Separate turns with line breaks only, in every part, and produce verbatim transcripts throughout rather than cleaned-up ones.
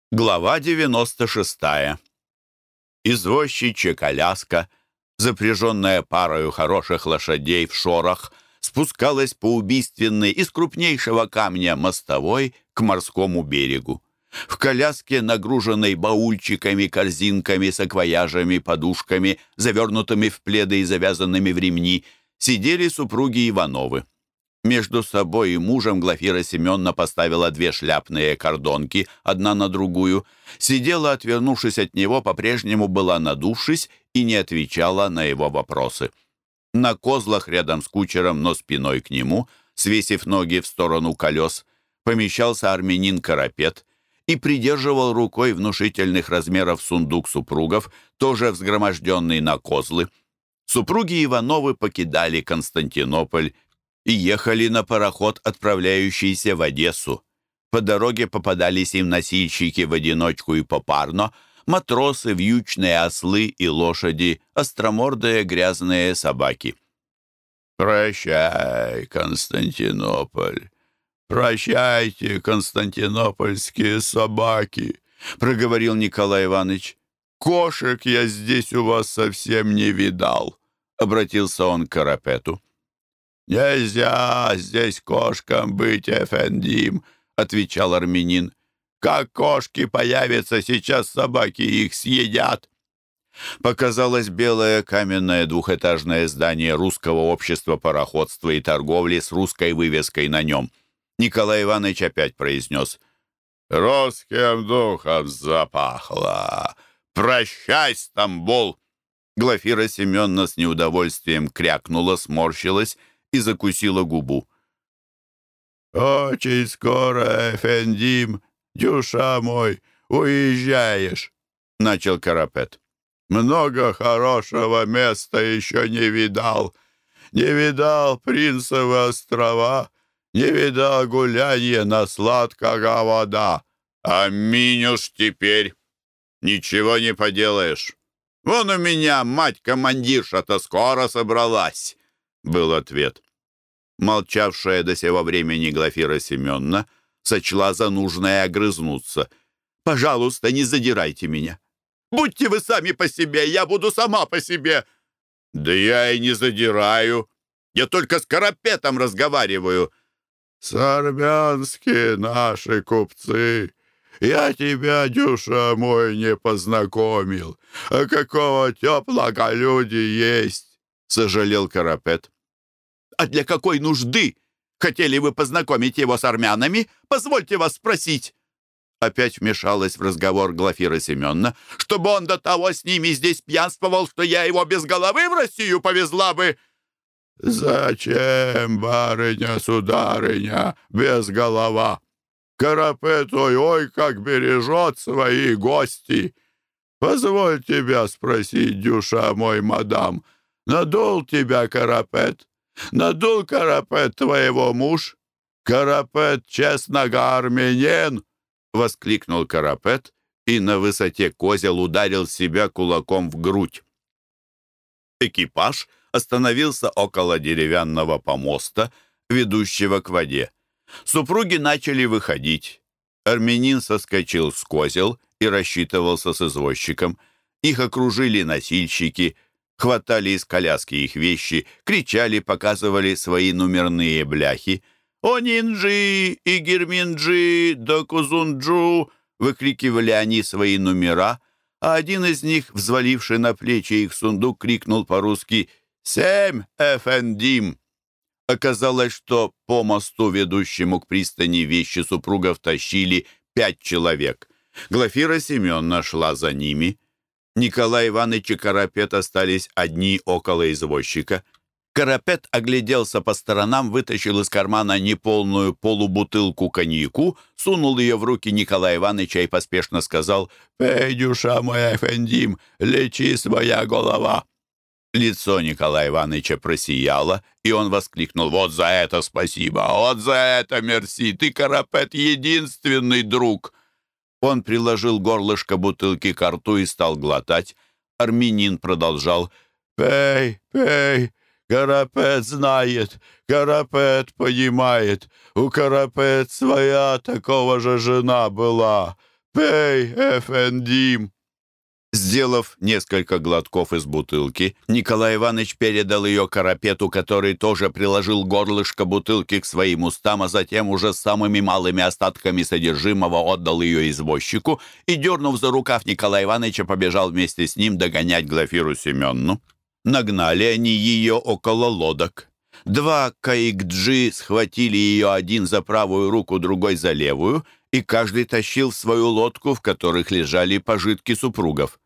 Глава девяносто шестая. Извозчичья коляска, запряженная парою хороших лошадей в шорах, спускалась по убийственной из крупнейшего камня мостовой к морскому берегу. В коляске, нагруженной баульчиками, корзинками, саквояжами, подушками, завернутыми в пледы и завязанными в ремни, сидели супруги Ивановы. Между собой и мужем Глафира Семеновна поставила две шляпные кордонки, одна на другую, сидела, отвернувшись от него, по-прежнему была надувшись и не отвечала на его вопросы. На козлах рядом с кучером, но спиной к нему, свесив ноги в сторону колес, помещался армянин Карапет и придерживал рукой внушительных размеров сундук супругов, тоже взгроможденный на козлы. Супруги Ивановы покидали Константинополь и ехали на пароход, отправляющийся в Одессу. По дороге попадались им носильщики в одиночку и попарно, матросы, вьючные ослы и лошади, остромордые грязные собаки. «Прощай, Константинополь! Прощайте, константинопольские собаки!» — проговорил Николай Иванович. «Кошек я здесь у вас совсем не видал», — обратился он к Карапету. «Нельзя здесь кошкам быть, эфендим», — отвечал армянин. «Как кошки появятся, сейчас собаки их съедят». Показалось белое каменное двухэтажное здание Русского общества пароходства и торговли с русской вывеской на нем. Николай Иванович опять произнес: «Русским духом запахло! Прощай, Стамбул!» Глафира Семеновна с неудовольствием крякнула, сморщилась и закусила губу. «Очень скоро, эфендим, дюша мой, уезжаешь», — начал Карапет. «Много хорошего места еще не видал. Не видал Принцевы острова, не видал гулянье на сладкого вода. Аминь уж теперь. Ничего не поделаешь. Вон у меня мать-командирша-то скоро собралась», — был ответ. Молчавшая до сего времени Глафира Семеновна сочла за нужное огрызнуться. «Пожалуйста, не задирайте меня. Будьте вы сами по себе, я буду сама по себе». «Да я и не задираю. Я только с Карапетом разговариваю». «С армянские наши купцы. Я тебя, дюша мой, не познакомил. А какого теплого люди есть», — сожалел Карапет. «А для какой нужды хотели вы познакомить его с армянами? Позвольте вас спросить». Опять вмешалась в разговор Глафира Семеновна. «Чтобы он до того с ними здесь пьянствовал, что я его без головы в Россию повезла бы». «Зачем, барыня-сударыня, без голова? Карапет ой, ой, как бережет свои гости. Позволь тебя спросить, дюша мой, мадам, надул тебя Карапет? Надул Карапет твоего муж? Карапет честного армянин!» — воскликнул Карапет и на высоте козел ударил себя кулаком в грудь. Экипаж остановился около деревянного помоста, ведущего к воде. Супруги начали выходить. Армянин соскочил с козел и рассчитывался с извозчиком. Их окружили носильщики, хватали из коляски их вещи, кричали, показывали свои номерные бляхи. «Онинджи и Герминджи да Кузунджу!» — выкрикивали они свои номера, а один из них, взваливший на плечи их сундук, крикнул по-русски «Семь, эфендим!». Оказалось, что по мосту, ведущему к пристани, вещи супругов тащили пять человек. Глафира Семеновна шла за ними. Николай Иванович и Карапет остались одни около извозчика. Карапет огляделся по сторонам, вытащил из кармана неполную полубутылку коньяку, сунул ее в руки Николая Ивановича и поспешно сказал: «Пей, дюша моя, эфендим, лечи своя голова». Лицо Николая Ивановича просияло, и он воскликнул: «Вот за это спасибо! Вот за это мерси! Ты, Карапет, единственный друг!» Он приложил горлышко бутылки к рту и стал глотать. Армянин продолжал: «Пей, пей! Карапет знает, Карапет понимает. У Карапет своя такого же жена была. пей, эфендим!» Сделав несколько глотков из бутылки, Николай Иванович передал ее Карапету, который тоже приложил горлышко бутылки к своим устам, а затем уже с самыми малыми остатками содержимого отдал ее извозчику и, дернув за рукав Николая Ивановича, побежал вместе с ним догонять Глафиру Семенну. Нагнали они ее около лодок. Два каикджи схватили ее один за правую руку, другой за левую, и каждый тащил в свою лодку, в которых лежали пожитки супругов.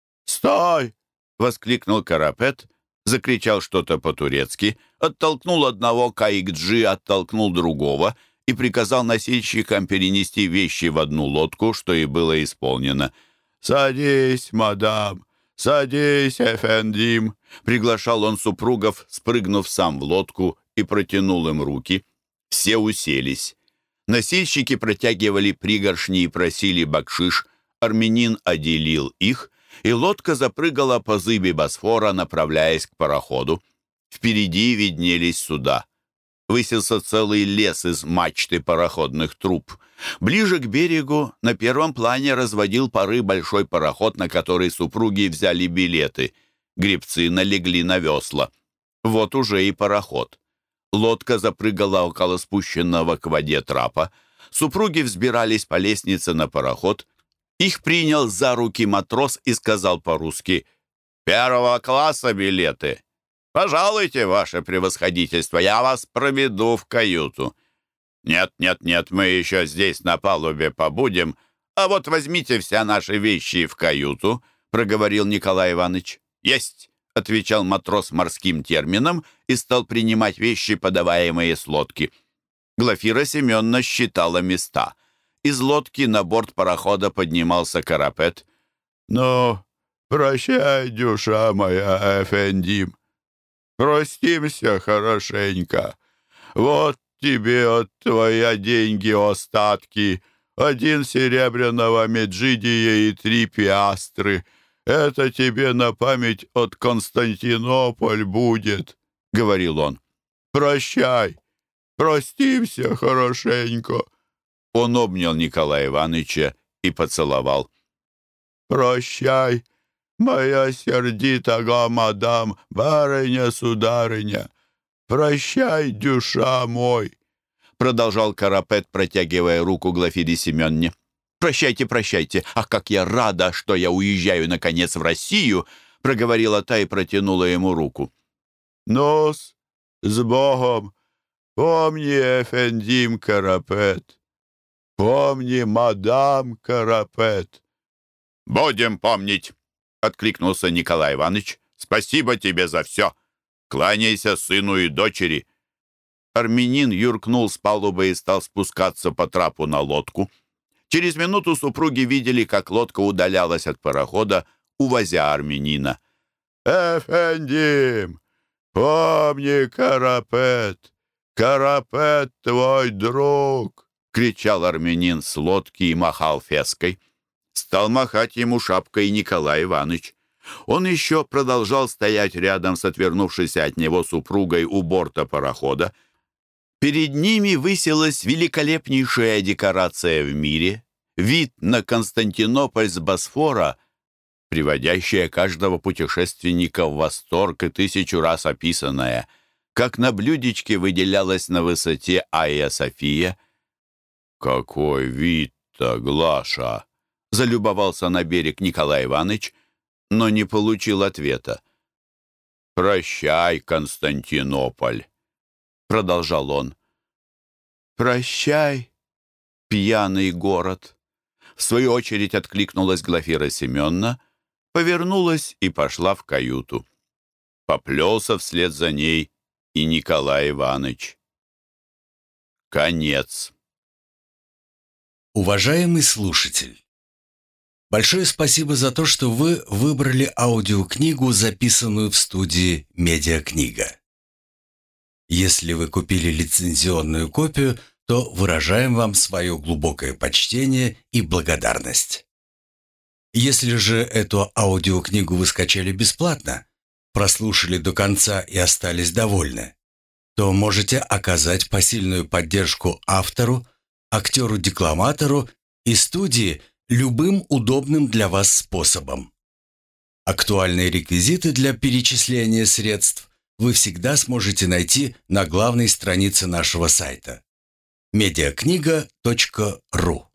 «Стой!» — воскликнул Карапет, закричал что-то по-турецки, оттолкнул одного каикджи, оттолкнул другого и приказал носильщикам перенести вещи в одну лодку, что и было исполнено. «Садись, мадам! Садись, эфендим!» — приглашал он супругов, спрыгнув сам в лодку, и протянул им руки. Все уселись. Носильщики протягивали пригоршни и просили бакшиш, армянин отделил их, и лодка запрыгала по зыбе Босфора, направляясь к пароходу. Впереди виднелись суда. Высился целый лес из мачты пароходных труб. Ближе к берегу на первом плане разводил пары большой пароход, на который супруги взяли билеты. Гребцы налегли на весла. Вот уже и пароход. Лодка запрыгала около спущенного к воде трапа. Супруги взбирались по лестнице на пароход. Их принял за руки матрос и сказал по-русски: «Первого класса билеты. Пожалуйте, ваше превосходительство, я вас проведу в каюту». «Нет, нет, нет, мы еще здесь на палубе побудем, а вот возьмите все наши вещи в каюту», — проговорил Николай Иванович. «Есть», — отвечал матрос морским термином и стал принимать вещи, подаваемые с лодки. Глафира Семеновна считала места. Из лодки на борт парохода поднимался Карапет. «Ну, прощай, душа моя, эфендим. Простимся хорошенько. Вот тебе от твоя деньги остатки. Один серебряного меджидия и три пиастры. Это тебе на память от Константинополь будет», — говорил он. «Прощай, простимся хорошенько». Он обнял Николая Ивановича и поцеловал. «Прощай, моя сердитая мадам, барыня-сударыня. Прощай, душа мой», — продолжал Карапет, протягивая руку Глафире Семенне. «Прощайте, прощайте. Ах, как я рада, что я уезжаю, наконец, в Россию!» — проговорила та и протянула ему руку. «Ну-с, с Богом! Помни, эфендим Карапет! Помни, мадам Карапет!» «Будем помнить!» — откликнулся Николай Иванович. «Спасибо тебе за все! Кланяйся сыну и дочери!» Армянин юркнул с палубы и стал спускаться по трапу на лодку. Через минуту супруги видели, как лодка удалялась от парохода, увозя армянина. «Эфендим, помни Карапет! Карапет твой друг!» — кричал армянин с лодки и махал феской. Стал махать ему шапкой Николай Иванович. Он еще продолжал стоять рядом с отвернувшейся от него супругой у борта парохода. Перед ними высилась великолепнейшая декорация в мире, вид на Константинополь с Босфора, приводящая каждого путешественника в восторг и тысячу раз описанная, как на блюдечке выделялась на высоте Айя София. «Какой вид-то, Глаша!» — залюбовался на берег Николай Иванович, но не получил ответа. «Прощай, Константинополь!» — продолжал он. «Прощай, пьяный город!» В свою очередь откликнулась Глафира Семеновна, повернулась и пошла в каюту. Поплелся вслед за ней и Николай Иванович. Конец.
Уважаемый слушатель, большое спасибо за то, что вы выбрали аудиокнигу, записанную в студии «Медиакнига». Если вы купили лицензионную копию, то выражаем вам свое глубокое почтение и благодарность. Если же эту аудиокнигу вы скачали бесплатно, прослушали до конца и остались довольны, то можете оказать посильную поддержку автору, актеру-декламатору и студии любым удобным для вас способом. Актуальные реквизиты для перечисления средств вы всегда сможете найти на главной странице нашего сайта медиакнига точка ру.